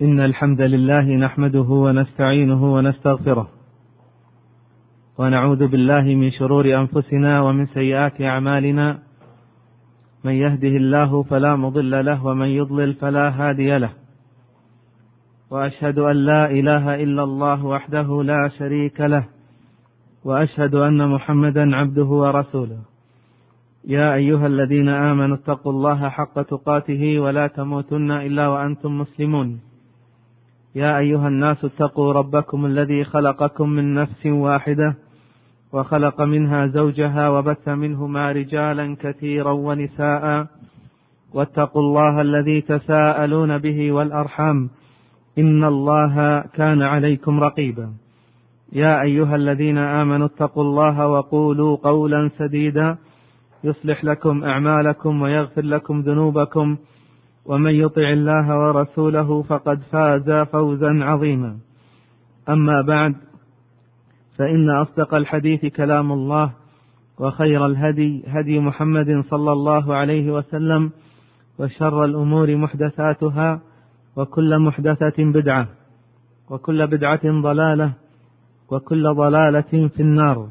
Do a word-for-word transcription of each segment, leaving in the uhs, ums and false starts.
إن الحمد لله نحمده ونستعينه ونستغفره ونعوذ بالله من شرور أنفسنا ومن سيئات أعمالنا. من يهده الله فلا مضل له ومن يضلل فلا هادي له، وأشهد أن لا إله إلا الله وحده لا شريك له، وأشهد أن محمدا عبده ورسوله. يا أيها الذين آمنوا اتقوا الله حق تقاته ولا تموتن إلا وأنتم مسلمون. يا أيها الناس اتقوا ربكم الذي خلقكم من نفس واحدة وخلق منها زوجها وبث منهما رجالا كثيرا ونساء، واتقوا الله الذي تساءلون به والأرحام إن الله كان عليكم رقيبا. يا أيها الذين آمنوا اتقوا الله وقولوا قولا سديدا يصلح لكم أعمالكم ويغفر لكم ذنوبكم، ومن يطع الله ورسوله فقد فاز فوزا عظيما. أما بعد، فإن أصدق الحديث كلام الله، وخير الهدي هدي محمد صلى الله عليه وسلم، وشر الأمور محدثاتها، وكل محدثة بدعة، وكل بدعة ضلالة، وكل ضلالة في النار.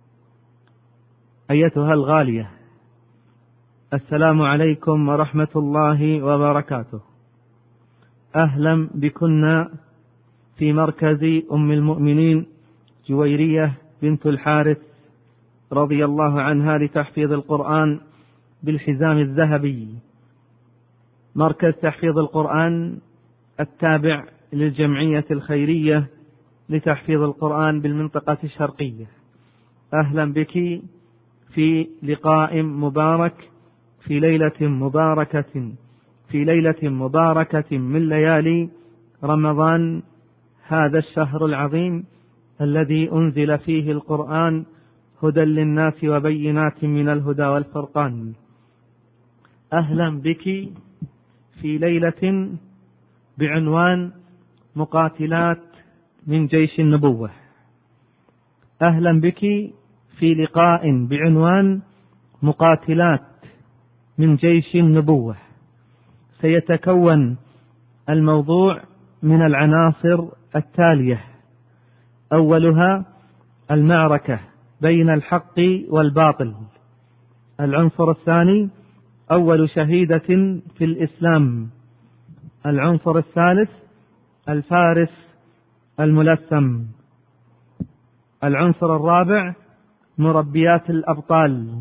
أيتها الغالية، السلام عليكم ورحمة الله وبركاته. أهلا بكنا في مركز أم المؤمنين جويرية بنت الحارث رضي الله عنها لتحفيظ القرآن بالحزام الذهبي، مركز تحفيظ القرآن التابع للجمعية الخيرية لتحفيظ القرآن بالمنطقة الشرقية. أهلا بك في لقاء مبارك في ليلة مباركة في ليلة مباركة من ليالي رمضان، هذا الشهر العظيم الذي أنزل فيه القرآن هدى للناس وبينات من الهدى والفرقان. أهلا بك في ليلة بعنوان مقاتلات من جيش النبوة. أهلا بك في لقاء بعنوان مقاتلات من جيش النبوة. سيتكون الموضوع من العناصر التالية: أولها المعركة بين الحق والباطل. العنصر الثاني أول شهيدة في الإسلام. العنصر الثالث الفارس الملثم. العنصر الرابع مربيات الأبطال.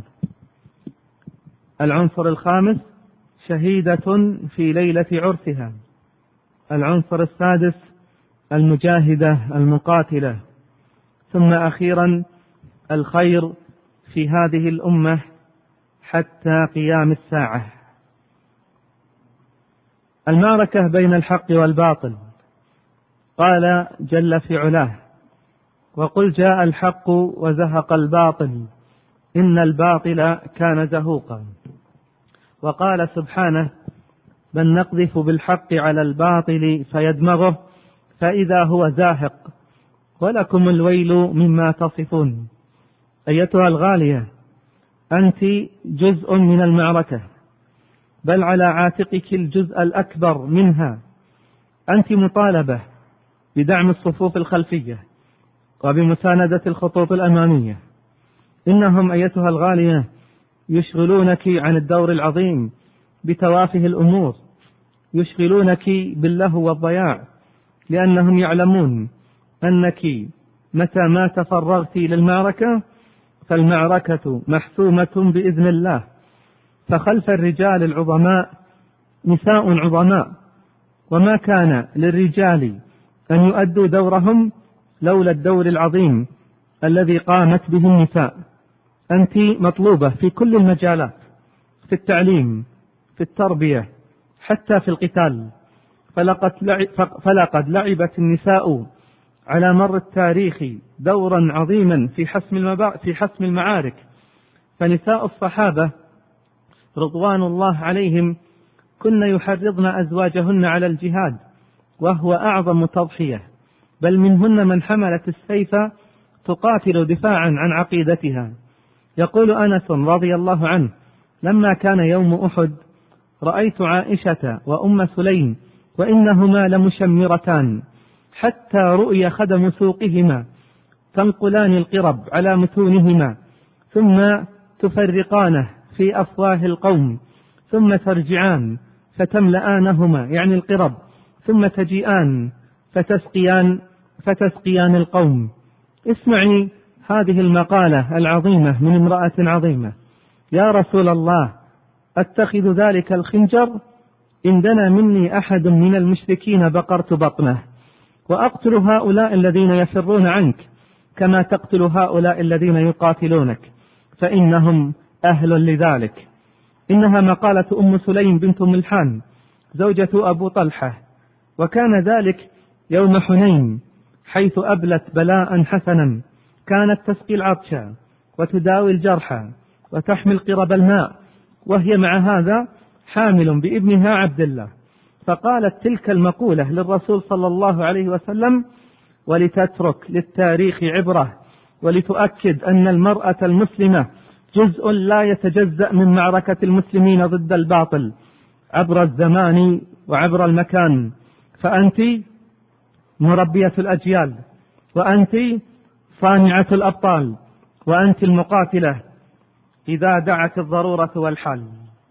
العنصر الخامس شهيدة في ليلة عرسها. العنصر السادس المجاهدة المقاتلة. ثم أخيرا الخير في هذه الأمة حتى قيام الساعة. المعركة بين الحق والباطل. قال جل في علاه: وقل جاء الحق وزهق الباطل إن الباطل كان زهوقا. وقال سبحانه: بل نقذف بالحق على الباطل فيدمغه فإذا هو زاهق ولكم الويل مما تصفون. أيتها الغالية، أنت جزء من المعركة، بل على عاتقك الجزء الأكبر منها. أنت مطالبة بدعم الصفوف الخلفية وبمساندة الخطوط الأمامية. إنهم أيتها الغالية يشغلونك عن الدور العظيم بتوافه الأمور، يشغلونك باللهو والضياع، لأنهم يعلمون أنك متى ما تفرغت للمعركة فالمعركة محسومة بإذن الله. فخلف الرجال العظماء نساء عظماء، وما كان للرجال أن يؤدوا دورهم لولا الدور العظيم الذي قامت به النساء. أنت مطلوبة في كل المجالات، في التعليم، في التربية، حتى في القتال. فلقد لعبت النساء على مر التاريخ دورا عظيما في حسم في حسم المعارك. فنساء الصحابة رضوان الله عليهم كن يحرضن أزواجهن على الجهاد، وهو أعظم تضحية، بل منهن من حملت السيف تقاتل دفاعا عن عقيدتها. يقول أنس رضي الله عنه: لما كان يوم أحد رأيت عائشة وأم سليم وإنهما لمشمرتان حتى رؤي خدم سوقهما تنقلان القرب على متونهما ثم تفرقانه في أفواه القوم ثم ترجعان فتملآنهما يعني القرب ثم تجيئان فتسقيان فتسقيان القوم. اسمعي هذه المقالة العظيمة من امرأة عظيمة. يا رسول الله أتخذ ذلك الخنجر إن دنا مني أحد من المشركين بقرت بطنه وأقتل هؤلاء الذين يفرون عنك كما تقتل هؤلاء الذين يقاتلونك فإنهم أهل لذلك. إنها مقالة أم سليم بنت ملحان زوجة أبو طلحة، وكان ذلك يوم حنين حيث أبلت بلاء حسنا، كانت تسقي العطشى وتداوي الجرحى وتحمل قرب الماء، وهي مع هذا حامل بابنها عبد الله. فقالت تلك المقولة للرسول صلى الله عليه وسلم ولتترك للتاريخ عبرة، ولتؤكد أن المرأة المسلمة جزء لا يتجزأ من معركة المسلمين ضد الباطل عبر الزمان وعبر المكان. فأنت مربية الأجيال، وأنت صانعة الأبطال، وأنت المقاتلة إذا دعت الضرورة والحال.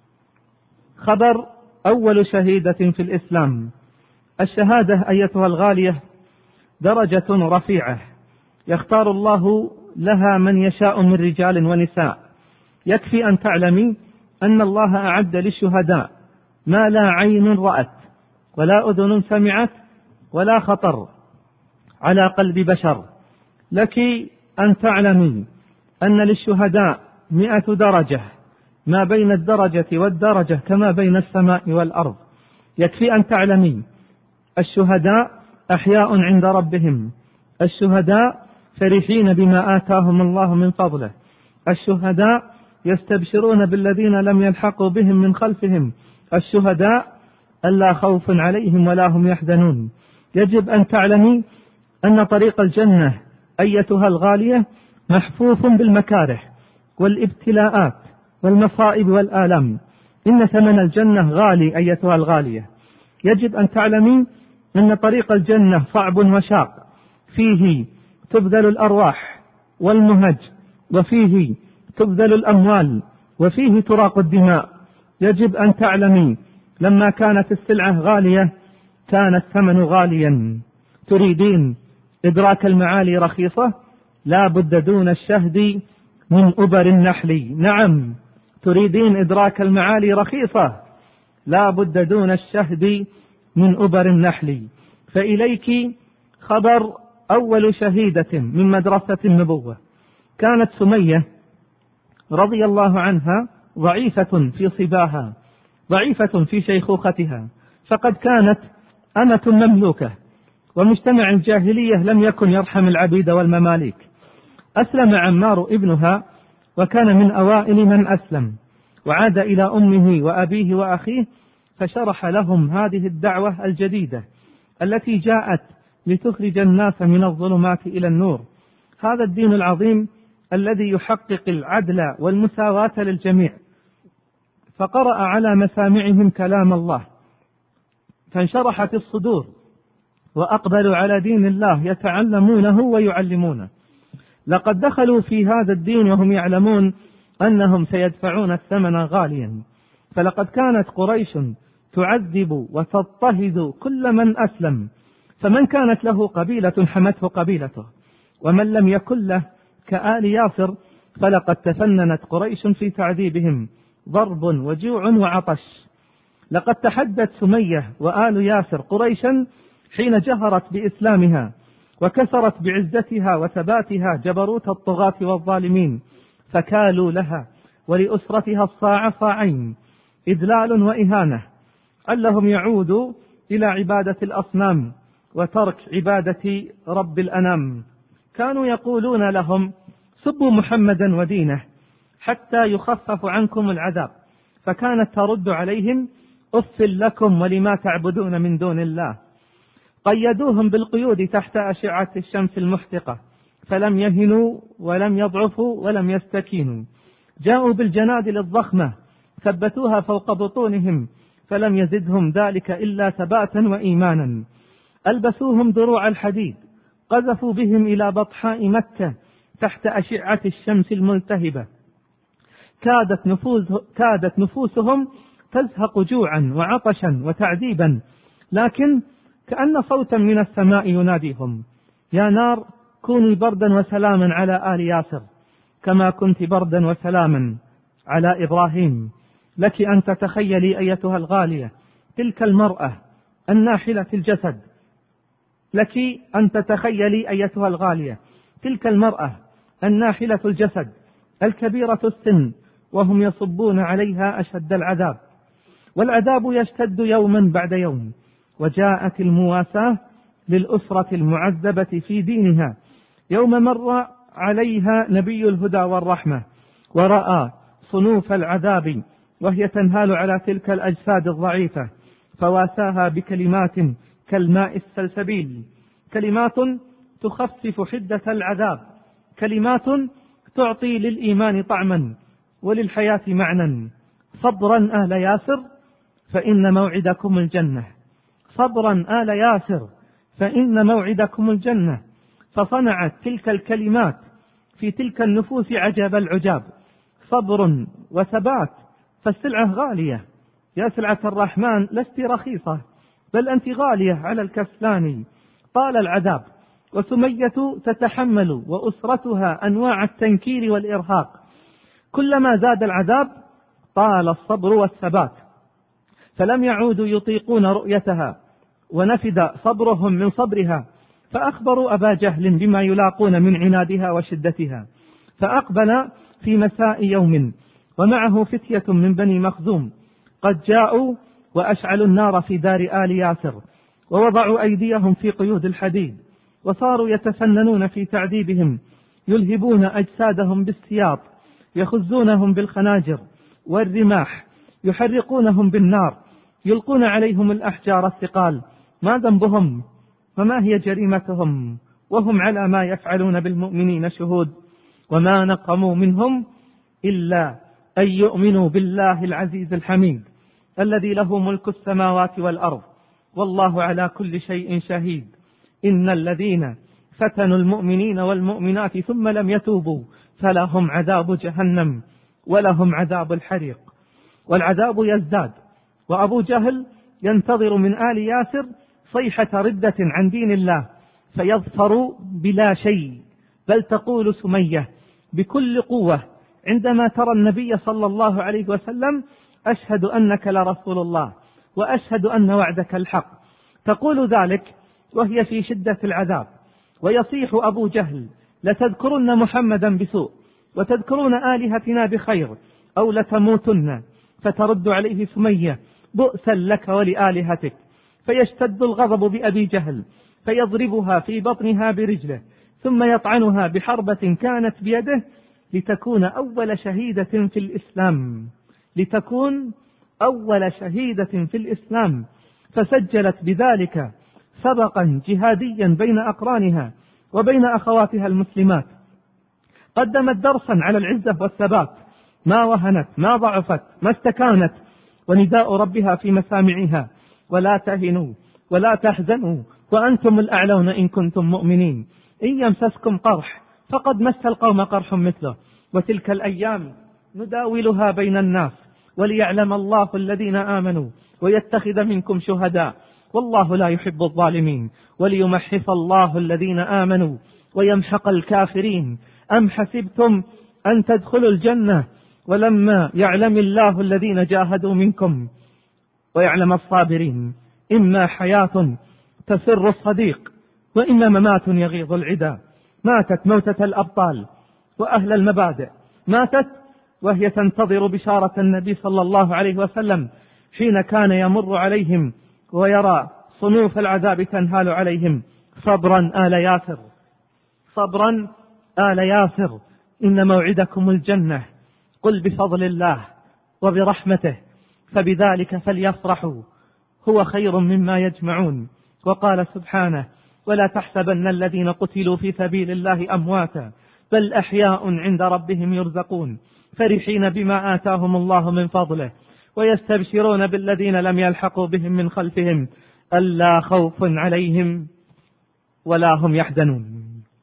خبر أول شهيدة في الإسلام. الشهادة أيتها الغالية درجة رفيعة يختار الله لها من يشاء من رجال ونساء. يكفي أن تعلمي أن الله أعد للشهداء ما لا عين رأت ولا أذن سمعت ولا خطر على قلب بشر. لك أن تعلمي أن للشهداء مئة درجة، ما بين الدرجة والدرجة كما بين السماء والأرض. يكفي أن تعلمي الشهداء أحياء عند ربهم، الشهداء فرحين بما آتاهم الله من فضله، الشهداء يستبشرون بالذين لم يلحقوا بهم من خلفهم، الشهداء ألا خوف عليهم ولا هم يحزنون. يجب أن تعلمي أن طريق الجنة أيتها الغالية محفوف بالمكاره والابتلاءات والمصائب والآلام. إن ثمن الجنة غالي أيتها الغالية. يجب أن تعلمي أن طريق الجنة صعب وشاق، فيه تبذل الأرواح والمهج، وفيه تبذل الأموال، وفيه تراق الدماء. يجب أن تعلمي لما كانت السلعة غالية كان الثمن غاليا. تريدين إدراك المعالي رخيصة؟ لا بد دون الشهد من أبر النحل. نعم، تريدين إدراك المعالي رخيصة؟ لا بد دون الشهد من أبر النحل. فإليك خبر أول شهيدة من مدرسة النبوة. كانت سمية رضي الله عنها ضعيفة في صباها، ضعيفة في شيخوختها، فقد كانت أمة مملوكة، ومجتمع الجاهلية لم يكن يرحم العبيد والمماليك. أسلم عمار ابنها وكان من أوائل من أسلم، وعاد إلى أمه وأبيه وأخيه فشرح لهم هذه الدعوة الجديدة التي جاءت لتخرج الناس من الظلمات إلى النور. هذا الدين العظيم الذي يحقق العدل والمساواة للجميع. فقرأ على مسامعهم كلام الله فانشرحت الصدور وأقبلوا على دين الله يتعلمونه ويعلمونه. لقد دخلوا في هذا الدين وهم يعلمون أنهم سيدفعون الثمن غاليا. فلقد كانت قريش تعذب وتضطهد كل من أسلم، فمن كانت له قبيلة حمته قبيلته، ومن لم يكن له كآل ياسر فلقد تفننت قريش في تعذيبهم ضرب وجوع وعطش. لقد تحدت سمية وآل ياسر قريشا حين جهرت بإسلامها وكسرت بعزتها وثباتها جبروت الطغاة والظالمين، فكالوا لها ولأسرتها الصاع صاعين، إذلال وإهانة، علهم يعودوا إلى عبادة الأصنام وترك عبادة رب الأنام. كانوا يقولون لهم سبوا محمدا ودينه حتى يخفف عنكم العذاب، فكانت ترد عليهم أف لكم ولما تعبدون من دون الله. قيدوهم بالقيود تحت أشعة الشمس المحتقة فلم يهنوا ولم يضعفوا ولم يستكينوا. جاءوا بالجنادل الضخمة ثبتوها فوق بطونهم فلم يزدهم ذلك إلا ثباتا وإيمانا. ألبسوهم دروع الحديد، قذفوا بهم إلى بطحاء مكة تحت أشعة الشمس الملتهبة، كادت, نفوس كادت نفوسهم تزهق جوعا وعطشا وتعذيبا، لكن كأن صوتا من السماء يناديهم: يا نار كوني بردا وسلاما على آل ياسر كما كنت بردا وسلاما على إبراهيم. لك أن تتخيلي أيتها الغالية تلك المرأة الناحلة الجسد، لك أن تتخيلي أيتها الغالية تلك المرأة الناحلة الجسد الكبيرة السن، وهم يصبون عليها أشد العذاب، والعذاب يشتد يوما بعد يوم. وجاءت المواساة للأسرة المعذبة في دينها يوم مر عليها نبي الهدى والرحمة ورأى صنوف العذاب وهي تنهال على تلك الأجساد الضعيفة، فواساها بكلمات كالماء السلسبيل، كلمات تخفف حدة العذاب، كلمات تعطي للإيمان طعما وللحياة معنى: صبرا آل ياسر فإن موعدكم الجنة، صبرا آل ياسر فإن موعدكم الجنة. فصنعت تلك الكلمات في تلك النفوس عجب العجاب، صبر وثبات، فالسلعة غالية، يا سلعة الرحمن لست رخيصة، بل أنت غالية على الكسلان. طال العذاب وسمية تتحمل وأسرتها أنواع التنكير والإرهاق، كلما زاد العذاب طال الصبر والثبات، فلم يعودوا يطيقون رؤيتها ونفد صبرهم من صبرها، فأخبروا أبا جهل بما يلاقون من عنادها وشدتها. فأقبل في مساء يوم ومعه فتية من بني مخزوم قد جاءوا وأشعلوا النار في دار آل ياسر، ووضعوا أيديهم في قيود الحديد، وصاروا يتفننون في تعذيبهم، يلهبون أجسادهم بالسياط، يخزونهم بالخناجر والرماح، يحرقونهم بالنار، يلقون عليهم الأحجار الثقال. ما ذنبهم وما هي جريمتهم وهم على ما يفعلون بالمؤمنين شهود؟ وما نقموا منهم إلا أن يؤمنوا بالله العزيز الحميد الذي له ملك السماوات والأرض والله على كل شيء شهيد. إن الذين فتنوا المؤمنين والمؤمنات ثم لم يتوبوا فلهم عذاب جهنم ولهم عذاب الحريق. والعذاب يزداد، وأبو جهل ينتظر من آل ياسر صيحة ردة عن دين الله فيظفر بلا شيء. بل تقول سمية بكل قوة عندما ترى النبي صلى الله عليه وسلم: أشهد أنك لرسول الله وأشهد أن وعدك الحق. تقول ذلك وهي في شدة العذاب. ويصيح أبو جهل: لتذكرن محمدا بسوء وتذكرون آلهتنا بخير أو لتموتن. فترد عليه سمية: بؤسا لك ولآلهتك. فيشتد الغضب بأبي جهل فيضربها في بطنها برجله، ثم يطعنها بحربة كانت بيده لتكون أول شهيدة في الإسلام، لتكون أول شهيدة في الإسلام. فسجلت بذلك سبقا جهاديا بين أقرانها وبين أخواتها المسلمات. قدمت درسا على العزة والثبات، ما وهنت ما ضعفت ما استكانت، ونداء ربها في مسامعها: ولا تهنوا ولا تحزنوا وأنتم الأعلون إن كنتم مؤمنين، إن يمسسكم قرح فقد مس القوم قرح مثله، وتلك الأيام نداولها بين الناس وليعلم الله الذين آمنوا ويتخذ منكم شهداء والله لا يحب الظالمين، وليمحص الله الذين آمنوا ويمحق الكافرين. أم حسبتم أن تدخلوا الجنة ولما يعلم الله الذين جاهدوا منكم ويعلم الصابرين؟ إما حياة تسر الصديق وإما ممات يغيظ العدا. ماتت موتة الأبطال وأهل المبادئ، ماتت وهي تنتظر بشارة النبي صلى الله عليه وسلم حين كان يمر عليهم ويرى صنوف العذاب تنهال عليهم: صبرا آل ياسر، صبرا آل ياسر إن موعدكم الجنة. قل بفضل الله وبرحمته فبذلك فليفرحوا هو خير مما يجمعون. وقال سبحانه: ولا تحسبن الذين قتلوا في سبيل الله أمواتا بل أحياء عند ربهم يرزقون فرحين بما آتاهم الله من فضله ويستبشرون بالذين لم يلحقوا بهم من خلفهم ألا خوف عليهم ولا هم يحزنون.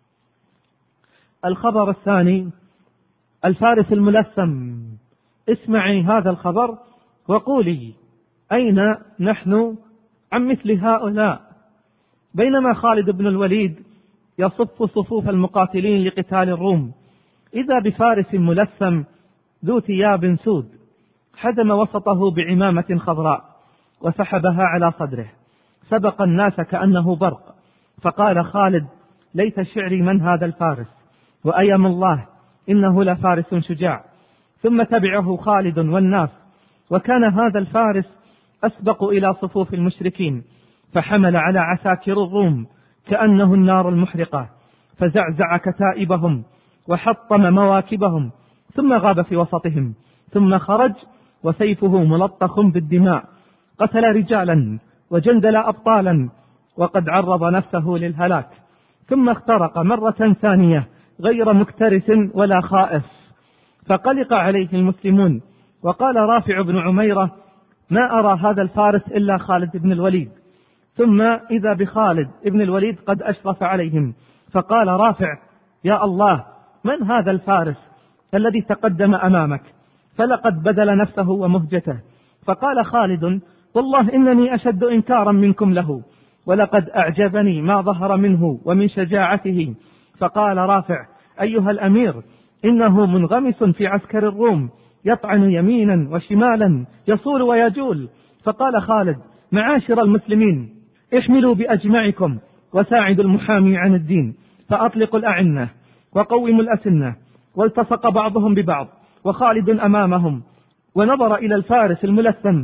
الخبر الثاني: الفارس الملثم. اسمعي هذا الخبر وقولي أين نحن عن مثل هؤلاء. بينما خالد بن الوليد يصف صفوف المقاتلين لقتال الروم، إذا بفارس ملثم ذو ثياب سود حزم وسطه بعمامة خضراء وسحبها على صدره، سبق الناس كأنه برق، فقال خالد: ليت شعري من هذا الفارس، وأيم الله إنه لفارس شجاع. ثم تبعه خالد والناس، وكان هذا الفارس أسبق إلى صفوف المشركين، فحمل على عساكر الروم كأنه النار المحرقة، فزعزع كتائبهم وحطم مواكبهم، ثم غاب في وسطهم، ثم خرج وسيفه ملطخ بالدماء، قتل رجالا وجندل أبطالا وقد عرض نفسه للهلاك، ثم اخترق مرة ثانية غير مكترث ولا خائف، فقلق عليه المسلمون. وقال رافع بن عميرة: ما أرى هذا الفارس إلا خالد بن الوليد. ثم إذا بخالد بن الوليد قد أشرف عليهم، فقال رافع: يا الله، من هذا الفارس الذي تقدم أمامك؟ فلقد بذل نفسه ومهجته. فقال خالد: والله إنني أشد إنكارا منكم له، ولقد أعجبني ما ظهر منه ومن شجاعته. فقال رافع: أيها الأمير، إنه منغمس في عسكر الروم، يطعن يمينا وشمالا، يصول ويجول. فقال خالد: معاشر المسلمين، احملوا بأجمعكم وساعدوا المحامي عن الدين، فأطلقوا الأعنة وقوموا الأسنة. والتصق بعضهم ببعض، وخالد أمامهم، ونظر إلى الفارس الملثم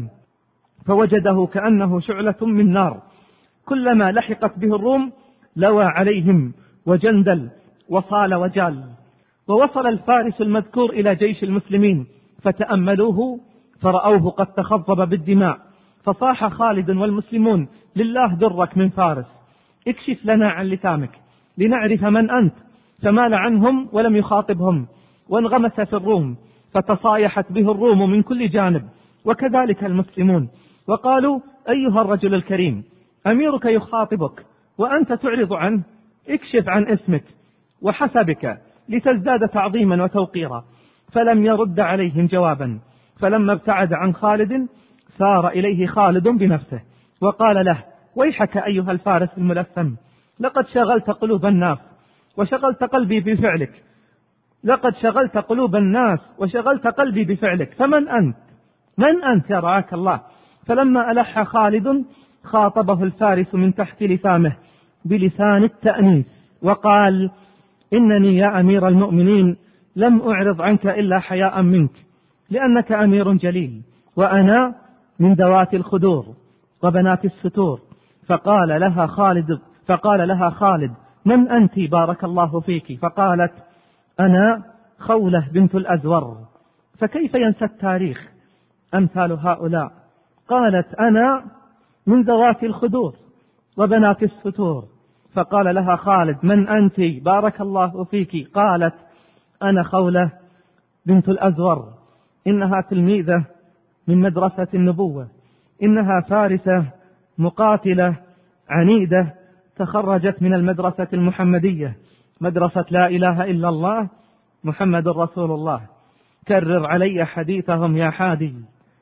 فوجده كأنه شعلة من نار، كلما لحقت به الروم لوى عليهم وجندل وصال وجال. ووصل الفارس المذكور إلى جيش المسلمين، فتأملوه فرأوه قد تخضب بالدماء، فصاح خالد والمسلمون: لله درك من فارس، اكشف لنا عن لثامك لنعرف من أنت. فمال عنهم ولم يخاطبهم، وانغمس في الروم، فتصايحت به الروم من كل جانب، وكذلك المسلمون، وقالوا: أيها الرجل الكريم، أميرك يخاطبك وأنت تعرض عنه، اكشف عن اسمك وحسبك لتزداد تعظيما وتوقيرا. فلم يرد عليهم جوابا. فلما ابتعد عن خالد سار إليه خالد بنفسه وقال له: ويحك أيها الفارس الملثم، لقد شغلت قلوب الناس وشغلت قلبي بفعلك، لقد شغلت قلوب الناس وشغلت قلبي بفعلك، فمن أنت؟ من أنت يا رعاك الله؟ فلما ألح خالد خاطبه الفارس من تحت لثامه بلسان التأنيث وقال: إنني يا أمير المؤمنين لم أعرض عنك إلا حياء منك، لأنك أمير جليل، وأنا من ذوات الخدور وبنات الستور. فقال لها خالد فقال لها خالد: من أنت بارك الله فيك؟ فقالت: أنا خولة بنت الأزور. فكيف ينسى التاريخ أمثال هؤلاء؟ قالت: أنا من ذوات الخدور وبنات الستور. فقال لها خالد: من أنت بارك الله فيك؟ قالت: أنا خولة بنت الأزور، إنها تلميذة من مدرسة النبوة، إنها فارسة مقاتلة عنيدة، تخرجت من المدرسة المحمدية، مدرسة لا إله إلا الله محمد رسول الله. كرر علي حديثهم يا حادي،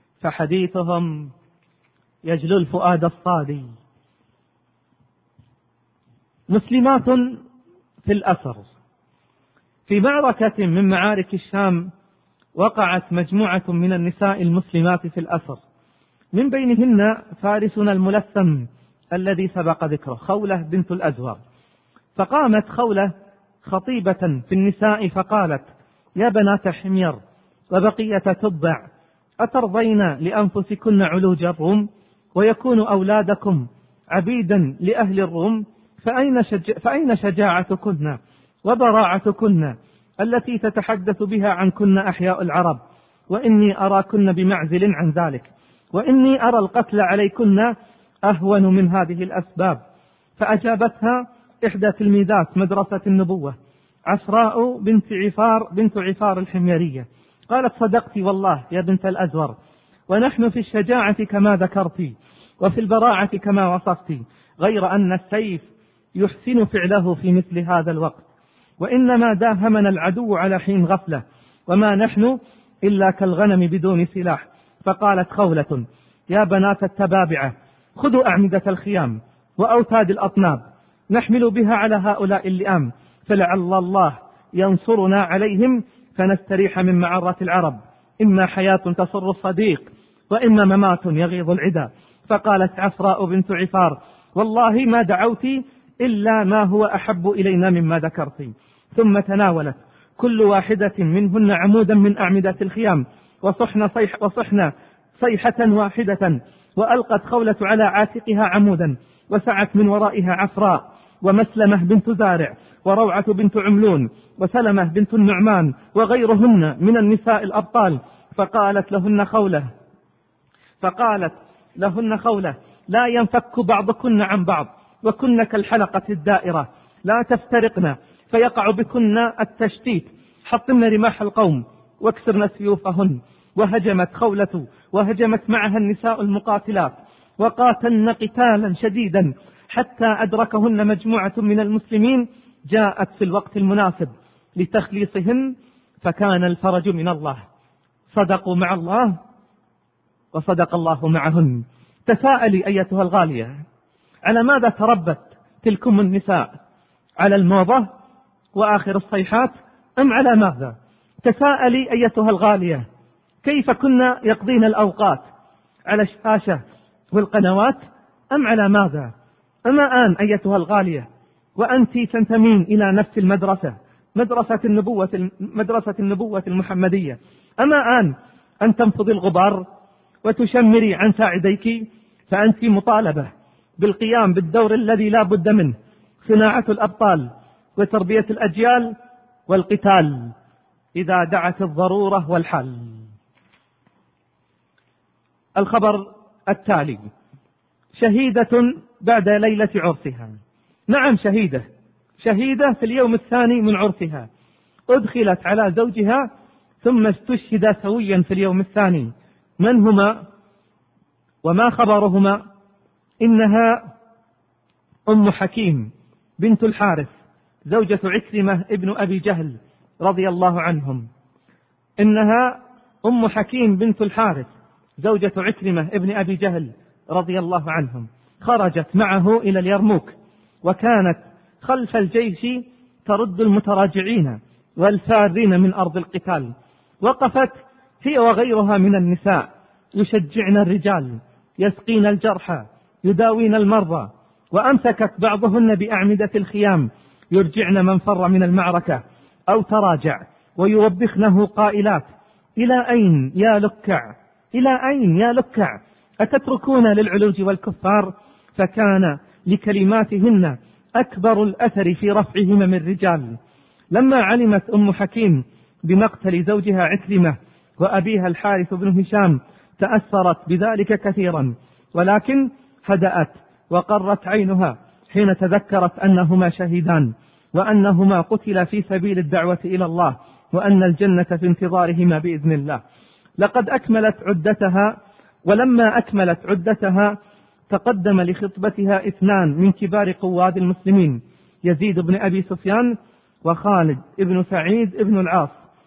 فحديثهم يجلو الفؤاد الصادي. مسلمات في الأسر. في معركة من معارك الشام وقعت مجموعة من النساء المسلمات في الأسر، من بينهن فارسنا الملثم الذي سبق ذكره، خولة بنت الأزور. فقامت خولة خطيبة في النساء فقالت: يا بنات حمير وبقية تبع، أترضين لأنفسكن علوج الروم ويكون أولادكم عبيدا لأهل الروم؟ فأين, شج... فأين شجاعتكن وبراعتكن التي تتحدث بها عنكن أحياء العرب؟ وإني أراكن بمعزل عن ذلك، وإني أرى القتل عليكن أهون من هذه الأسباب. فأجابتها إحدى تلميذات مدرسة النبوة، عفراء بنت عفار بنت عفار الحميرية، قالت: صدقت والله يا بنت الأزور، ونحن في الشجاعة كما ذكرت وفي البراعة كما وصفت، غير أن السيف يحسن فعله في مثل هذا الوقت، وإنما داهمنا العدو على حين غفلة، وما نحن إلا كالغنم بدون سلاح. فقالت خولة: يا بنات التبابعة، خذوا أعمدة الخيام وأوتاد الأطناب نحمل بها على هؤلاء اللئام، فلعل الله ينصرنا عليهم فنستريح من معرة العرب، إما حياة تسر الصديق وإما ممات يغيظ العدا. فقالت عفراء بنت عفار: والله ما دعوت إلا ما هو أحب إلينا مما ذكرت. ثم تناولت كل واحدة منهن عمودا من أعمدة الخيام وصحن, صيح وصحن صيحة واحدة، وألقت خولة على عاتقها عمودا، وسعت من ورائها عفراء ومسلمة بنت زارع وروعة بنت عملون وسلمة بنت النعمان وغيرهن من النساء الأبطال. فقالت لهن خولة فقالت لهن خولة: لا ينفك بعضكن عن بعض، وكن كالحلقة الدائرة، لا تفترقن فيقع بكن التشتيت، حطمن رماح القوم واكسرن سيوفهن. وهجمت خولة وهجمت معها النساء المقاتلات وقاتلن قتالا شديدا حتى أدركهن مجموعة من المسلمين جاءت في الوقت المناسب لتخليصهن، فكان الفرج من الله. صدقوا مع الله وصدق الله معهن. تساءلي أيتها الغالية: على ماذا تربت تلكم النساء؟ على الموضة وآخر الصيحات أم على ماذا؟ تساءلي أيتها الغالية: كيف كنا يقضين الأوقات؟ على الشاشة والقنوات أم على ماذا؟ أما آن أيتها الغالية وأنت تنتمين إلى نفس المدرسة، مدرسة النبوة, مدرسة النبوة المحمدية، أما آن أن تنفضي الغبار وتشمري عن ساعديك؟ فأنت مطالبة بالقيام بالدور الذي لا بد منه، صناعة الأبطال وتربية الأجيال والقتال إذا دعت الضرورة والحل. الخبر التالي: شهيدة بعد ليلة عرسها. نعم، شهيدة شهيدة في اليوم الثاني من عرسها، أدخلت على زوجها ثم استشهد سويا في اليوم الثاني. من هما وما خبرهما؟ إنها أم حكيم بنت الحارث زوجة عكرمة ابن أبي جهل رضي الله عنهم. إنها أم حكيم بنت الحارث زوجة عكرمة ابن أبي جهل رضي الله عنهم، خرجت معه إلى اليرموك، وكانت خلف الجيش ترد المتراجعين والفارين من أرض القتال. وقفت هي وغيرها من النساء يشجعن الرجال، يسقين الجرحى، يداوين المرضى، وأمسكت بعضهن بأعمدة الخيام يرجعن من فر من المعركة أو تراجع، ويوبخنه قائلات: إلى أين يا لكع؟ إلى أين يا لكع؟ أتتركون للعلوج والكفار؟ فكان لكلماتهن أكبر الأثر في رفع همم الرجال. لما علمت أم حكيم بمقتل زوجها عكرمة وأبيها الحارث بن هشام تأثرت بذلك كثيرا، ولكن هدأت وقرت عينها حين تذكرت أنهما شهيدان، وأنهما قتلا في سبيل الدعوة إلى الله، وأن الجنة في انتظارهما بإذن الله. لقد أكملت عدتها، ولما أكملت عدتها تقدم لخطبتها اثنان من كبار قواد المسلمين، يزيد بن أبي سفيان وخالد بن سعيد بن العاص.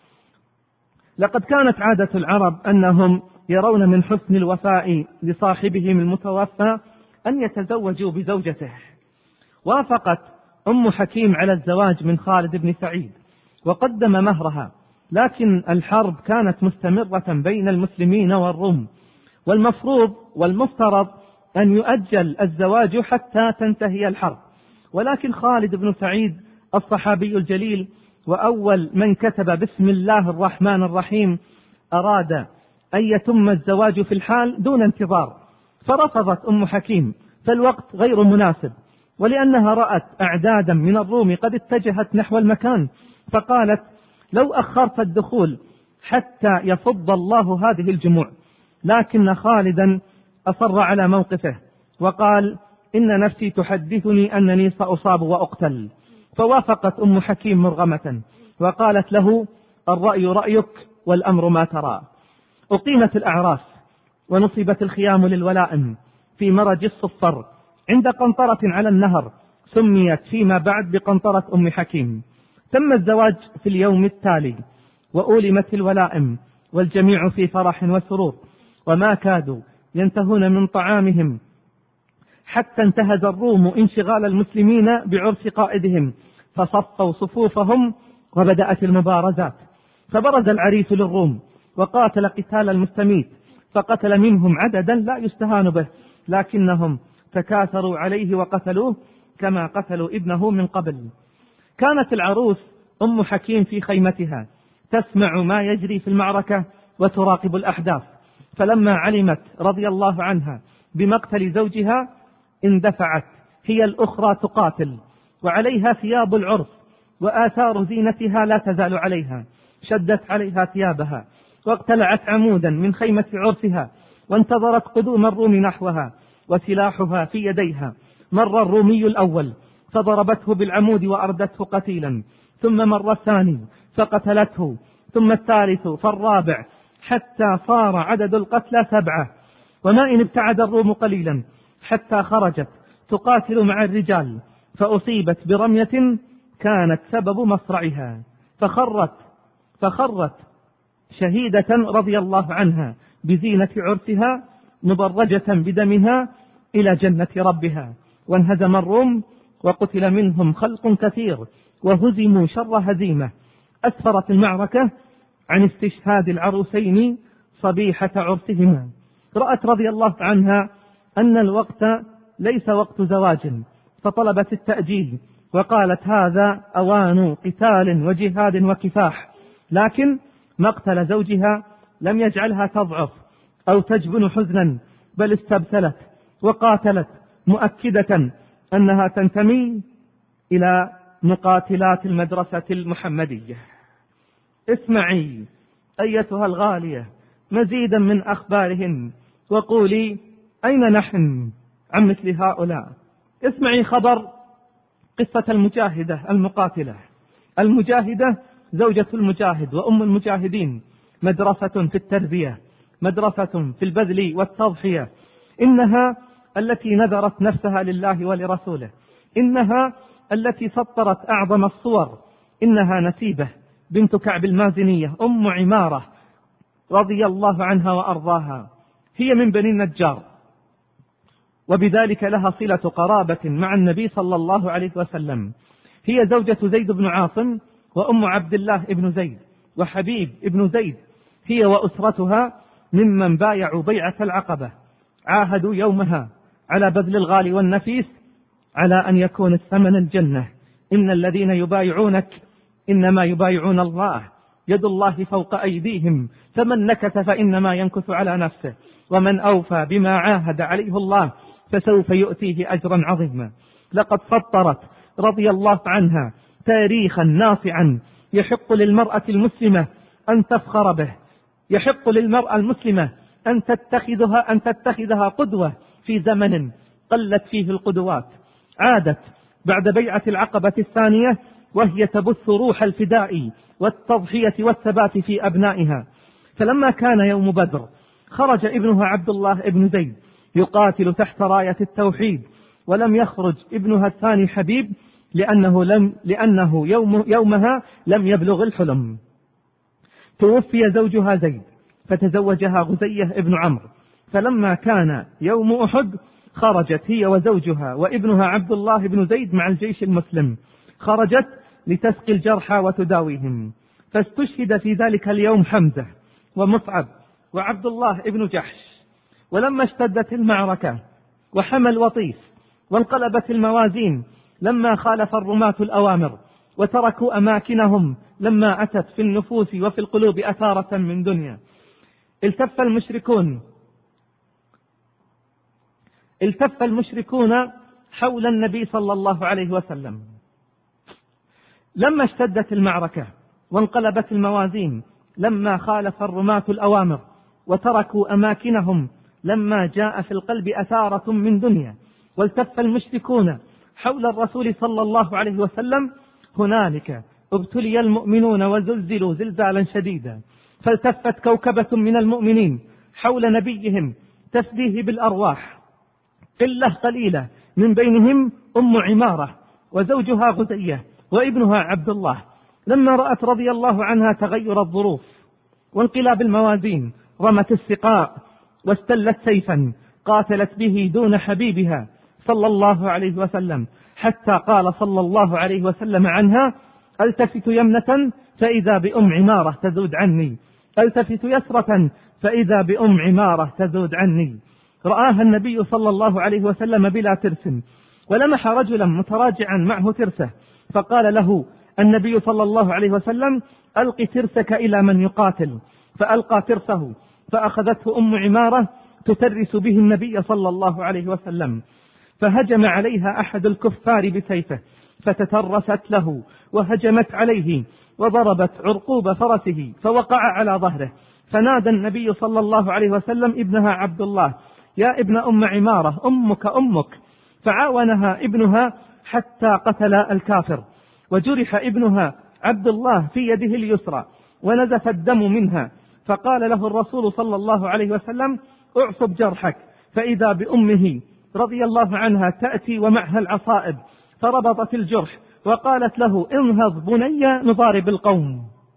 لقد كانت عادة العرب أنهم يرون من حسن الوفاء لصاحبهم المتوفى أن يتزوجوا بزوجته. وافقت أم حكيم على الزواج من خالد بن سعيد وقدم مهرها، لكن الحرب كانت مستمرة بين المسلمين والروم، والمفروض والمفترض أن يؤجل الزواج حتى تنتهي الحرب. ولكن خالد بن سعيد الصحابي الجليل وأول من كتب بسم الله الرحمن الرحيم أراد أن يتم الزواج في الحال دون انتظار، فرفضت أم حكيم، فالوقت غير مناسب، ولأنها رأت أعدادا من الروم قد اتجهت نحو المكان، فقالت: لو أخرت الدخول حتى يفض الله هذه الجموع. لكن خالدا أصر على موقفه وقال: إن نفسي تحدثني أنني سأصاب وأقتل. فوافقت أم حكيم مرغمة وقالت له: الرأي رأيك والأمر ما ترى. أقيمت الأعراس ونصبت الخيام للولائم في مرج الصفر عند قنطرة على النهر سميت فيما بعد بقنطرة أم حكيم. تم الزواج في اليوم التالي وأولمت الولائم والجميع في فرح وسرور، وما كادوا ينتهون من طعامهم حتى انتهز الروم انشغال المسلمين بعرس قائدهم فصفوا صفوفهم وبدأت المبارزات. فبرز العريس للروم وقاتل قتال المستميت فقتل منهم عددا لا يستهان به، لكنهم تكاثروا عليه وقتلوه كما قتلوا ابنه من قبل. كانت العروس أم حكيم في خيمتها تسمع ما يجري في المعركة وتراقب الأحداث، فلما علمت رضي الله عنها بمقتل زوجها اندفعت هي الأخرى تقاتل، وعليها ثياب العرس وآثار زينتها لا تزال عليها، شدت عليها ثيابها واقتلعت عمودا من خيمة عرسها وانتظرت قدوم الروم نحوها وسلاحها في يديها. مر الرومي الأول فضربته بالعمود وأردته قتيلا، ثم مر الثاني فقتلته، ثم الثالث فالرابع، حتى صار عدد القتلى سبعة. وما إن ابتعد الروم قليلا حتى خرجت تقاتل مع الرجال فأصيبت برمية كانت سبب مصرعها فخرت فخرت شهيدة رضي الله عنها بزينة عرسها مبرجة بدمها إلى جنة ربها. وانهزم الروم وقتل منهم خلق كثير وهزموا شر هزيمة. أسفرت المعركة عن استشهاد العروسين صبيحة عرسهما. رأت رضي الله عنها أن الوقت ليس وقت زواج فطلبت التأجيل وقالت هذا أوان قتال وجهاد وكفاح، لكن مقتل زوجها لم يجعلها تضعف أو تجبن حزنا، بل استبسلت وقاتلت مؤكدة أنها تنتمي إلى مقاتلات المدرسة المحمدية. اسمعي أيتها الغالية مزيدا من أخبارهن وقولي أين نحن عن مثل هؤلاء. اسمعي خبر قصة المجاهدة المقاتلة. المجاهدة زوجة المجاهد وأم المجاهدين، مدرسة في التربية، مدرسة في البذل والتضحية. إنها التي نذرت نفسها لله ولرسوله، إنها التي سطرت أعظم الصور. إنها نسيبة بنت كعب المازنية أم عمارة رضي الله عنها وأرضاها. هي من بني النجار، وبذلك لها صلة قرابة مع النبي صلى الله عليه وسلم. هي زوجة زيد بن عاصم وأم عبد الله ابن زيد وحبيب ابن زيد. هي وأسرتها ممن بايعوا بيعة العقبة، عاهدوا يومها على بذل الغالي والنفيس على أن يكون الثمن الجنة. إن الذين يبايعونك إنما يبايعون الله، يد الله فوق أيديهم، فمن نكث فإنما ينكث على نفسه، ومن أوفى بما عاهد عليه الله فسوف يؤتيه أجرا عظيما. لقد سطرت رضي الله عنها تاريخا ناصعا يحق للمرأة المسلمة أن تفخر به، يحق للمرأة المسلمة أن تتخذها أن تتخذها قدوة في زمن قلت فيه القدوات. عادت بعد بيعة العقبة الثانية وهي تبث روح الفداء والتضحية والثبات في أبنائها. فلما كان يوم بدر خرج ابنها عبد الله ابن زيد يقاتل تحت راية التوحيد، ولم يخرج ابنها الثاني حبيب لأنه, لم لأنه يوم يومها لم يبلغ الحلم. توفي زوجها زيد فتزوجها غزية ابن عمرو. فلما كان يوم أحد خرجت هي وزوجها وابنها عبد الله بن زيد مع الجيش المسلم. خرجت لتسقي الجرحى وتداويهم، فاستشهد في ذلك اليوم حمزة ومصعب وعبد الله بن جحش. ولما اشتدت المعركة وحمى الوطيس وانقلبت الموازين لما خالف الرماة الأوامر وتركوا أماكنهم لما أتت في النفوس وفي القلوب أثارة من دنيا، التف المشركون التف المشركون حول النبي صلى الله عليه وسلم. لما اشتدت المعركة وانقلبت الموازين لما خالف الرماة الأوامر وتركوا أماكنهم لما جاء في القلب أثارة من دنيا، والتف المشركون حول الرسول صلى الله عليه وسلم، هنالك ابتلي المؤمنون وزلزلوا زلزالا شديدا، فالتفت كوكبة من المؤمنين حول نبيهم تفديه بالأرواح، قلة قليلة من بينهم أم عمارة وزوجها غزية وابنها عبد الله. لما رأت رضي الله عنها تغير الظروف وانقلاب الموازين رمت السقاء واستلت سيفا قاتلت به دون حبيبها صلى الله عليه وسلم، حتى قال صلى الله عليه وسلم عنها: التفت يمنة فإذا بأم عمارة تذود عني، التفت يسرة فإذا بأم عمارة تذود عني. رآها النبي صلى الله عليه وسلم بلا ترس، ولمح رجلا متراجعا معه ترسه، فقال له النبي صلى الله عليه وسلم: ألق ترسك إلى من يقاتل. فألقى ترسه، فأخذته أم عمارة تترس به النبي صلى الله عليه وسلم، فهجم عليها أحد الكفار بسيفه فتترست له وهجمت عليه وضربت عرقوب فرسه فوقع على ظهره، فنادى النبي صلى الله عليه وسلم ابنها عبد الله: يا ابن أم عمارة، أمك أمك. فعاونها ابنها حتى قتل الكافر، وجرح ابنها عبد الله في يده اليسرى ونزف الدم منها، فقال له الرسول صلى الله عليه وسلم: اعصب جرحك. فإذا بأمه رضي الله عنها تأتي ومعها العصائب، فربطت الجرح وقالت له: انهض بني نضارب القوم.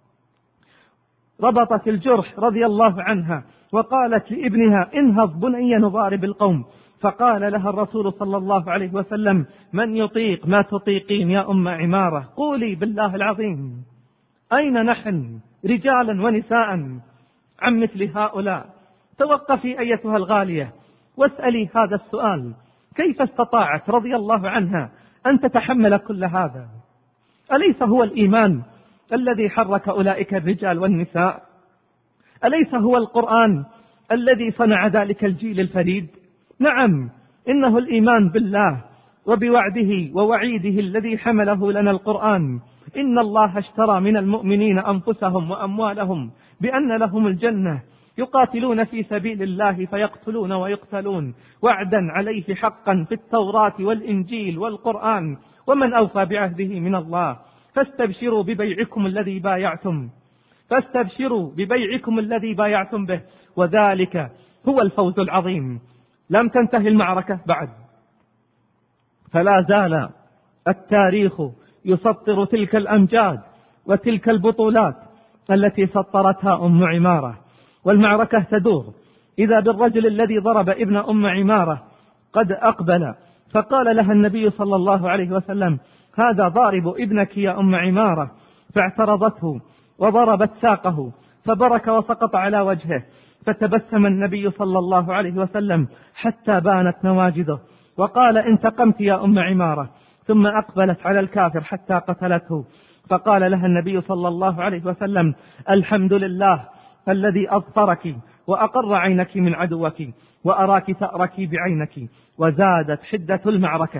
ربطت الجرح رضي الله عنها وقالت لابنها: انهض بني نضارب القوم. فقال لها الرسول صلى الله عليه وسلم: من يطيق ما تطيقين يا أم عمارة؟ قولي بالله العظيم أين نحن رجالا ونساء عن مثل هؤلاء؟ توقفي أيتها الغالية واسألي هذا السؤال: كيف استطاعت رضي الله عنها أن تتحمل كل هذا؟ أليس هو الإيمان الذي حرك أولئك الرجال والنساء؟ أليس هو القرآن الذي صنع ذلك الجيل الفريد؟ نعم، إنه الإيمان بالله وبوعده ووعيده الذي حمله لنا القرآن: إن الله اشترى من المؤمنين أنفسهم وأموالهم بأن لهم الجنة يقاتلون في سبيل الله فيقتلون ويقتلون، وعدا عليه حقا في التوراة والإنجيل والقرآن، ومن أوفى بعهده من الله. فاستبشروا ببيعكم الذي بايعتم فاستبشروا ببيعكم الذي بايعتم به، وذلك هو الفوز العظيم. لم تنتهي المعركة بعد، فلا زال التاريخ يسطر تلك الأمجاد وتلك البطولات التي سطرتها أم عمارة، والمعركة تدور. إذا بالرجل الذي ضرب ابن أم عمارة قد أقبل، فقال لها النبي صلى الله عليه وسلم: هذا ضارب ابنك يا أم عمارة. فاعترضته وضربت ساقه فبرك وسقط على وجهه، فتبسم النبي صلى الله عليه وسلم حتى بانت نواجذه وقال: انتقمت يا أم عمارة. ثم أقبلت على الكافر حتى قتلته، فقال لها النبي صلى الله عليه وسلم: الحمد لله الذي أظفرك وأقر عينك من عدوك وأراك ثأرك بعينك. وزادت حدة المعركة.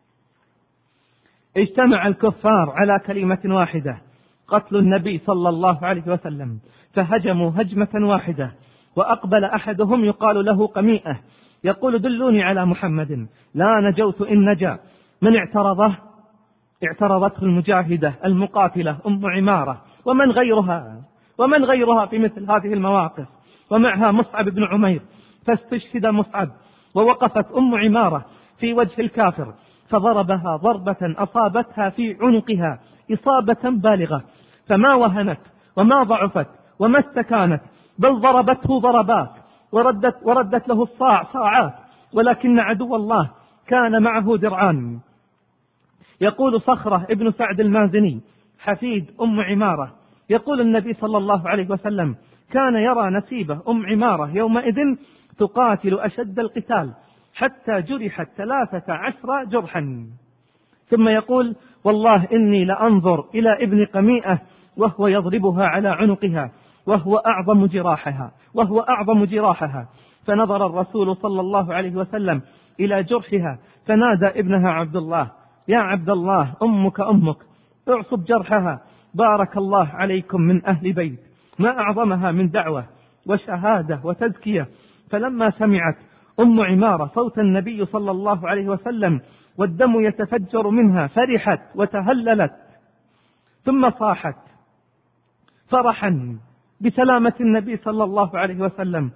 اجتمع الكفار على كلمة واحدة: قتل النبي صلى الله عليه وسلم، فهجموا هجمة واحدة. وأقبل أحدهم يقال له قميئة يقول: دلوني على محمد لا نجوت إن نجا. من اعترضه؟ اعترضته المجاهدة المقاتلة أم عمارة، ومن غيرها ومن غيرها في مثل هذه المواقف، ومعها مصعب بن عمير، فاستشهد مصعب، ووقفت أم عمارة في وجه الكافر فضربها ضربة أصابتها في عنقها إصابة بالغة، فما وهنت وما ضعفت وما استكانت، بل ضربته ضربات وردت, وردت له الصاع صاعات، ولكن عدو الله كان معه درعان. يقول صخرة ابن سعد المازني حفيد أم عمارة، يقول النبي صلى الله عليه وسلم: كان يرى نسيبة أم عمارة يومئذ تقاتل أشد القتال حتى جرحت ثلاثة عشر جرحا. ثم يقول: والله إني لأنظر إلى ابن قميئة وهو يضربها على عنقها وهو أعظم جراحها وهو أعظم جراحها. فنظر الرسول صلى الله عليه وسلم إلى جرحها فنادى ابنها عبد الله: يا عبد الله، أمك أمك، اعصب جرحها، بارك الله عليكم من أهل بيت. ما أعظمها من دعوة وشهادة وتزكية. فلما سمعت أم عمارة صوت النبي صلى الله عليه وسلم والدم يتفجر منها فرحت وتهللت، ثم صاحت فرحا بسلامة النبي صلى الله عليه وسلم: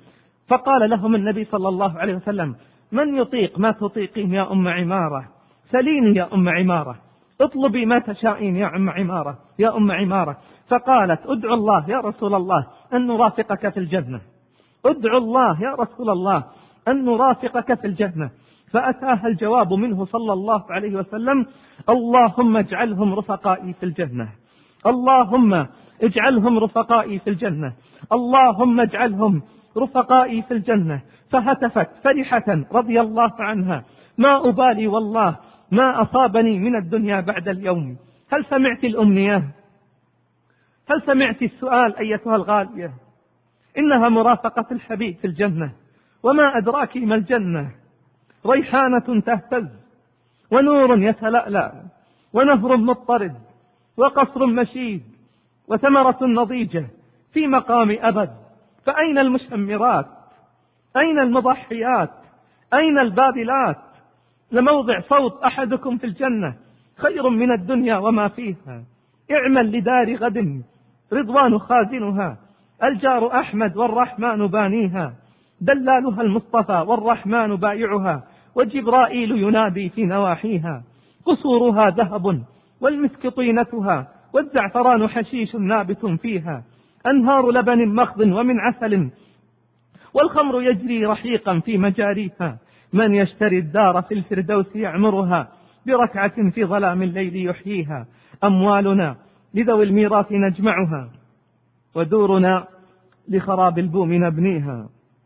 فقال لهم النبي صلى الله عليه وسلم: من يطيق ما تطيقين يا أم عمارة؟ سليني يا أم عمارة، اطلبي ما تشائين يا أم عمارة يا أم عمارة. فقالت: ادعو الله يا رسول الله أن نرافقك في الجنة، ادعو الله يا رسول الله أن نرافقك في الجنة. فأتاها الجواب منه صلى الله عليه وسلم: اللهم اجعلهم رفقائي في الجنة، اللهم اجعلهم رفقائي في الجنة، اللهم اجعلهم رفقائي في الجنة. فهتفت فرحة رضي الله عنها: ما أبالي والله ما أصابني من الدنيا بعد اليوم. هل سمعت الأمنية؟ هل سمعت السؤال أيتها الغالية؟ إنها مرافقة الحبيب في الجنة. وما أدراك ما الجنة؟ ريحانة تهتز، ونور يتلألأ، ونهر مضطرد، وقصر مشيد، وثمرة نضيجة في مقام أبد. فأين المشمرات؟ أين المضحيات؟ أين الباذلات؟ لموضع صوت أحدكم في الجنة خير من الدنيا وما فيها. اعمل لدار غد رضوان خازنها، الجار أحمد والرحمن بانيها، دلالها المصطفى والرحمن بايعها، وجبرائيل ينادي في نواحيها. قصورها ذهب والمسك طينتها، والزعفران حشيش نابت فيها، أنهار لبن مخض ومن عسل، والخمر يجري رحيقا في مجاريها. من يشتري الدار في الفردوس يعمرها، بركعة في ظلام الليل يحييها. أموالنا لذوي الميراث نجمعها، ودورنا لخراب البوم نبنيها.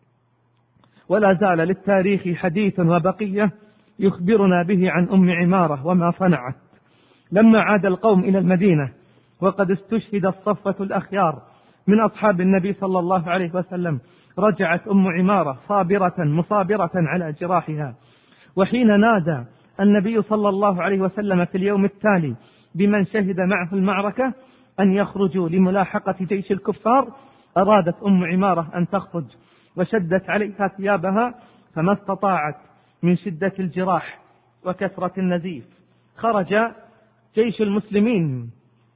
ولا زال للتاريخ حديث وبقية يخبرنا به عن أم عمارة وما صنعت. لما عاد القوم إلى المدينة وقد استشهد الصفة الأخيار من أصحاب النبي صلى الله عليه وسلم، رجعت أم عمارة صابرة مصابرة على جراحها. وحين نادى النبي صلى الله عليه وسلم في اليوم التالي بمن شهد معه المعركة أن يخرجوا لملاحقة جيش الكفار، أرادت أم عمارة أن تخرج، وشدت عليها ثيابها فما استطاعت من شدة الجراح وكثرة النزيف. خرج جيش المسلمين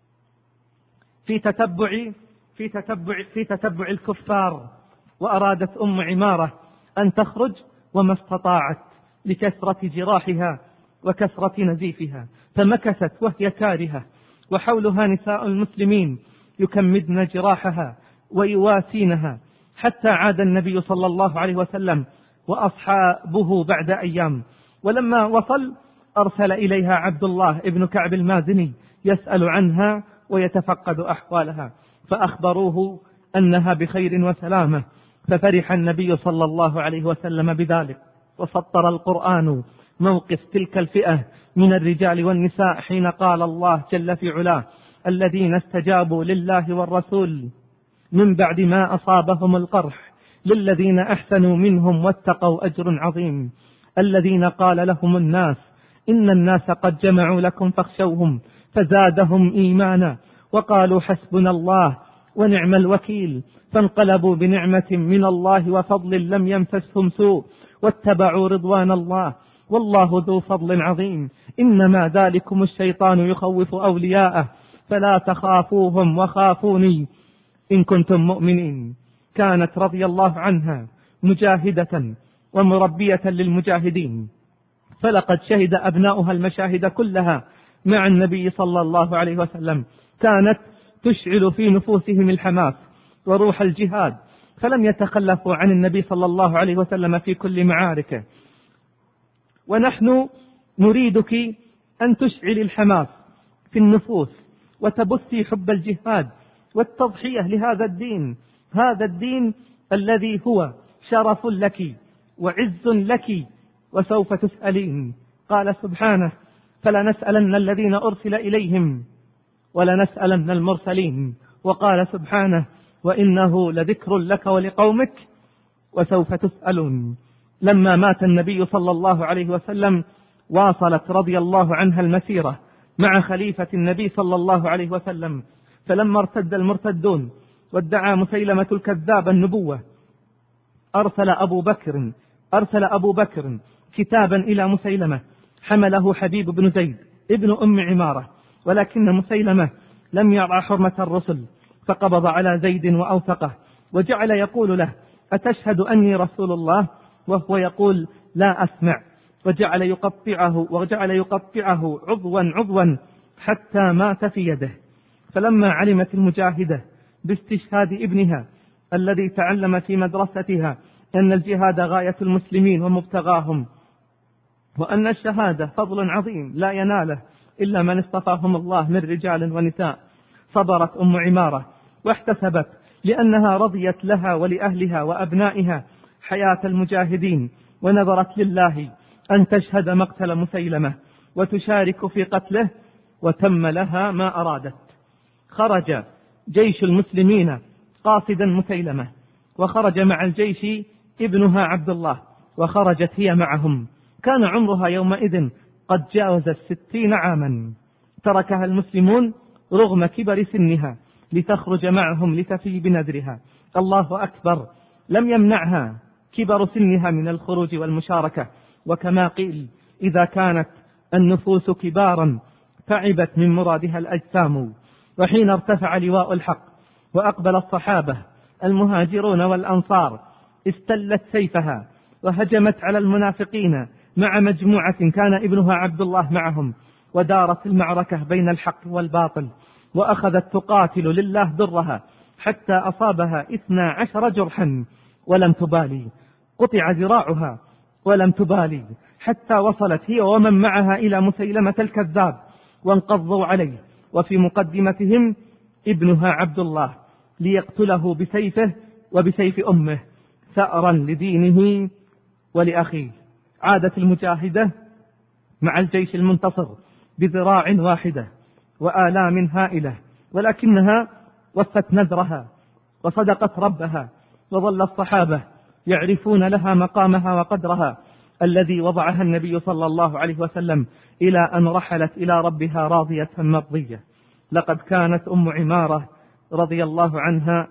في تتبع في تتبع في تتبع الكفار، وأرادت أم عمارة أن تخرج وما استطاعت لكثرة جراحها وكثرة نزيفها، فمكثت وهي كارهة، وحولها نساء المسلمين يكمدن جراحها ويواسينها، حتى عاد النبي صلى الله عليه وسلم وأصحابه بعد أيام. ولما وصل أرسل إليها عبد الله ابن كعب المازني يسأل عنها ويتفقد أحوالها، فأخبروه أنها بخير وسلامة. ففرح النبي صلى الله عليه وسلم بذلك، وسطر القرآن موقف تلك الفئة من الرجال والنساء حين قال الله جل في علاه: الذين استجابوا لله والرسول من بعد ما أصابهم القرح للذين أحسنوا منهم واتقوا أجر عظيم. الذين قال لهم الناس إن الناس قد جمعوا لكم فاخشوهم فزادهم إيمانا وقالوا حسبنا الله ونعم الوكيل، فانقلبوا بنعمة من الله وفضل لم يمسسهم سوء واتبعوا رضوان الله والله ذو فضل عظيم. إنما ذلكم الشيطان يخوف أولياءه فلا تخافوهم وخافوني إن كنتم مؤمنين. كانت رضي الله عنها مجاهدة ومربية للمجاهدين، فلقد شهد أبناؤها المشاهد كلها مع النبي صلى الله عليه وسلم. كانت تشعل في نفوسهم الحماس وروح الجهاد، فلم يتخلفوا عن النبي صلى الله عليه وسلم في كل معاركه. ونحن نريدك أن تشعل الحماس في النفوس وتبثي حب الجهاد والتضحية لهذا الدين، هذا الدين الذي هو شرف لك وعز لك وسوف تسألين. قال سبحانه: فلنسألن الذين أرسل إليهم ولنسألن المرسلين. وقال سبحانه: وإنه لذكر لك ولقومك وسوف تسألون. لما مات النبي صلى الله عليه وسلم واصلت رضي الله عنها المسيرة مع خليفة النبي صلى الله عليه وسلم، فلما ارتد المرتدون وادعى مسيلمة الكذاب النبوة أرسل أبو بكر أرسل أبو بكر كتابا إلى مسيلمة حمله حبيب بن زيد ابن أم عمارة، ولكن مسيلمة لم يرعى حرمة الرسل، فقبض على زيد وأوثقه وجعل يقول له: أتشهد أني رسول الله؟ وهو يقول لا أسمع، وجعل يقطعه وجعل يقطعه عضوا عضوا حتى مات في يده. فلما علمت المجاهدة باستشهاد ابنها الذي تعلم في مدرستها أن الجهاد غاية المسلمين ومبتغاهم، وأن الشهادة فضل عظيم لا يناله إلا من اصطفاهم الله من رجال ونساء، صبرت أم عمارة واحتسبت لأنها رضيت لها ولأهلها وأبنائها حياة المجاهدين، ونذرت لله أن تشهد مقتل مسيلمة وتشارك في قتله، وتم لها ما أرادت. خرج جيش المسلمين قاصدا مسيلمة، وخرج مع الجيش ابنها عبد الله، وخرجت هي معهم. كان عمرها يومئذ قد جاوز الستين عاما. تركها المسلمون رغم كبر سنها لتخرج معهم لتفي بنذرها. الله أكبر، لم يمنعها كبر سنها من الخروج والمشاركة. وكما قيل إذا كانت النفوس كبارا تعبت من مرادها الأجسام. وحين ارتفع لواء الحق وأقبل الصحابة المهاجرون والأنصار استلت سيفها وهجمت على المنافقين مع مجموعة كان ابنها عبد الله معهم، ودارت المعركة بين الحق والباطل، وأخذت تقاتل لله ضرها حتى أصابها اثنا عشر جرحا ولم تبالي، قطع ذراعها ولم تبالي، حتى وصلت هي ومن معها إلى مسيلمة الكذاب وانقضوا عليه، وفي مقدمتهم ابنها عبد الله ليقتله بسيفه وبسيف أمه ثأرا لدينه ولأخيه. عادت المجاهدة مع الجيش المنتصر بذراع واحدة وآلام هائلة، ولكنها وفت نذرها وصدقت ربها، وظل الصحابة يعرفون لها مقامها وقدرها الذي وضعها النبي صلى الله عليه وسلم إلى أن رحلت إلى ربها راضية مرضية. لقد كانت أم عمارة رضي الله عنها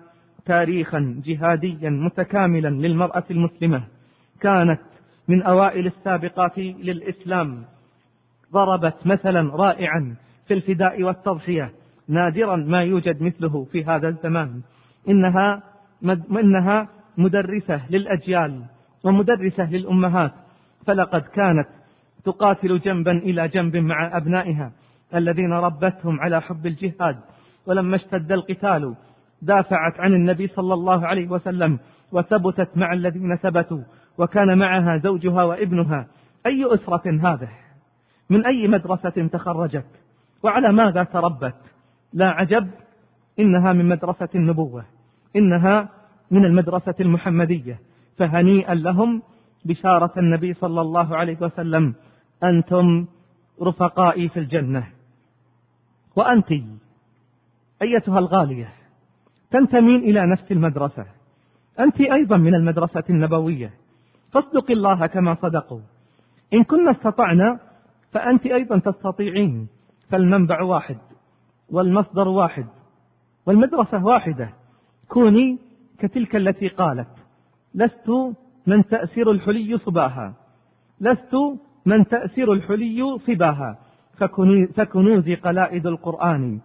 تاريخا جهاديا متكاملا للمرأة المسلمة، كانت من أوائل السابقات للإسلام، ضربت مثلا رائعا في الفداء والتضحية نادرا ما يوجد مثله في هذا الزمان. إنها إنها مدرسة للأجيال ومدرسة للأمهات، فلقد كانت تقاتل جنبا إلى جنب مع أبنائها الذين ربتهم على حب الجهاد، ولما اشتد القتال دافعت عن النبي صلى الله عليه وسلم وثبتت مع الذين ثبتوا، وكان معها زوجها وابنها. أي أسرة هذه؟ من أي مدرسة تخرجت؟ وعلى ماذا تربت؟ لا عجب، إنها من مدرسة النبوة، إنها من المدرسة المحمدية. فهنيئا لهم بشارة النبي صلى الله عليه وسلم: أنتم رفقائي في الجنة. وأنت أيتها الغالية تنتمين إلى نفس المدرسة، أنت أيضا من المدرسة النبوية، فاصدق الله كما صدقوا. إن كنا استطعنا فأنت أيضا تستطيعين، فالمنبع واحد والمصدر واحد والمدرسة واحدة. كوني كتلك التي قالت: لست من تأسر الحلي صباها، لست من تأسر الحلي صباها، فكنوزي قلائد القرآن،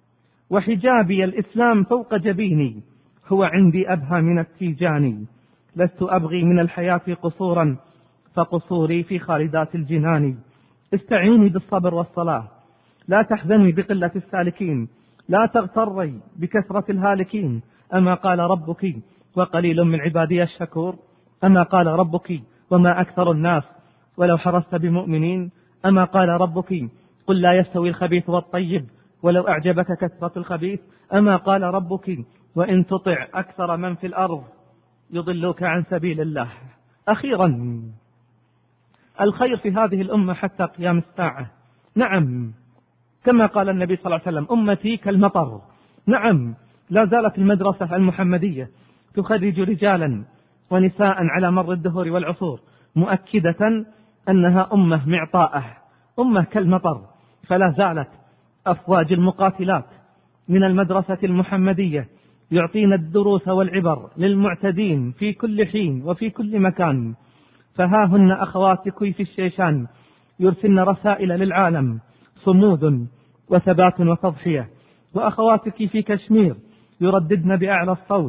وحجابي الإسلام فوق جبيني، هو عندي أبهى من التيجان. لست أبغي من الحياة قصورا، فقصوري في خالدات الجنان. استعيني بالصبر والصلاة، لا تحزني بقلة السالكين، لا تغتري بكثرة الهالكين. أما قال ربك وقليل من عبادي الشكور؟ أما قال ربك وما أكثر الناس ولو حرصت بمؤمنين؟ أما قال ربك قل لا يستوي الخبيث والطيب ولو أعجبك كثرة الخبيث؟ أما قال ربك وإن تطع أكثر من في الأرض يضلوك عن سبيل الله؟ أخيرا، الخير في هذه الأمة حتى قيام الساعة. نعم، كما قال النبي صلى الله عليه وسلم: أمتي كالمطر. نعم، لا زالت المدرسة المحمدية تخرج رجالا ونساء على مر الدهور والعصور، مؤكدة أنها أمة معطاءة، أمة كالمطر. فلا زالت أفواج المقاتلات من المدرسة المحمدية يعطين الدروس والعبر للمعتدين في كل حين وفي كل مكان. فها هن أخواتك في الشيشان يرسلن رسائل للعالم: صمود وثبات وتضحية. وأخواتك في كشمير يرددن بأعلى الصوت: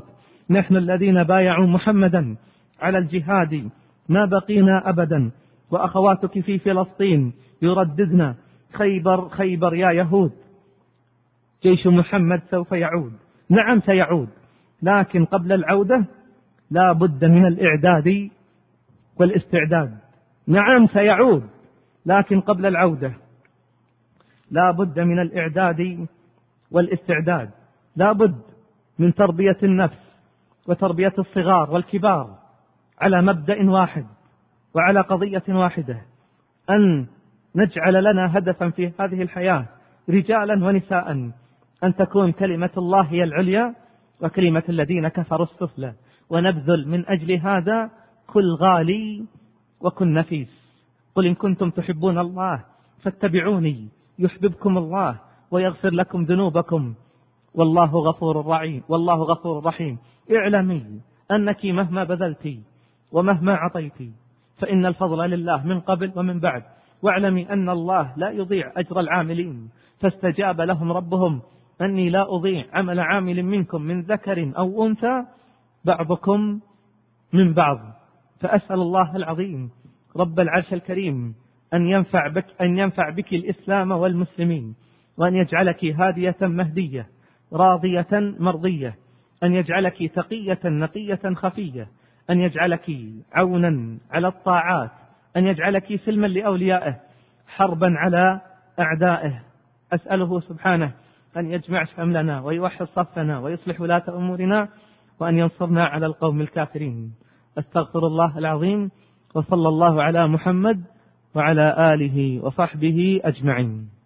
نحن الذين بايعوا محمدا على الجهاد ما بقينا أبدا، وأخواتك في فلسطين يرددن خيبر خيبر يا يهود، جيش محمد سوف يعود. نعم سيعود، لكن قبل العودة لا بد من الإعداد والاستعداد. نعم سيعود، لكن قبل العودة لا بد من الإعداد والاستعداد. لا بد من تربية النفس وتربية الصغار والكبار على مبدأ واحد وعلى قضية واحدة، أن نجعل لنا هدفا في هذه الحياة رجالا ونساء، أن تكون كلمة الله هي العليا وكلمة الذين كفروا السفلى، ونبذل من أجل هذا كل غالي وكن نفيس. قل إن كنتم تحبون الله فاتبعوني يحببكم الله ويغفر لكم ذنوبكم والله غفور رحيم والله غفور رحيم. اعلمي أنك مهما بذلتي ومهما عطيتي فإن الفضل لله من قبل ومن بعد، واعلمي أن الله لا يضيع أجر العاملين. فاستجاب لهم ربهم أني لا أضيع عمل عامل منكم من ذكر أو أنثى بعضكم من بعض. فأسأل الله العظيم رب العرش الكريم أن ينفع بك أن ينفع بك الإسلام والمسلمين، وأن يجعلك هادية مهدية راضية مرضية، أن يجعلك تقية نقية خفية، أن يجعلك عونا على الطاعات، أن يجعلك سلما لأوليائه حربا على أعدائه. أسأله سبحانه أن يجمع شملنا ويوحد صفنا ويصلح ولاة أمورنا، وأن ينصرنا على القوم الكافرين. أستغفر الله العظيم، وصلى الله على محمد وعلى آله وصحبه أجمعين.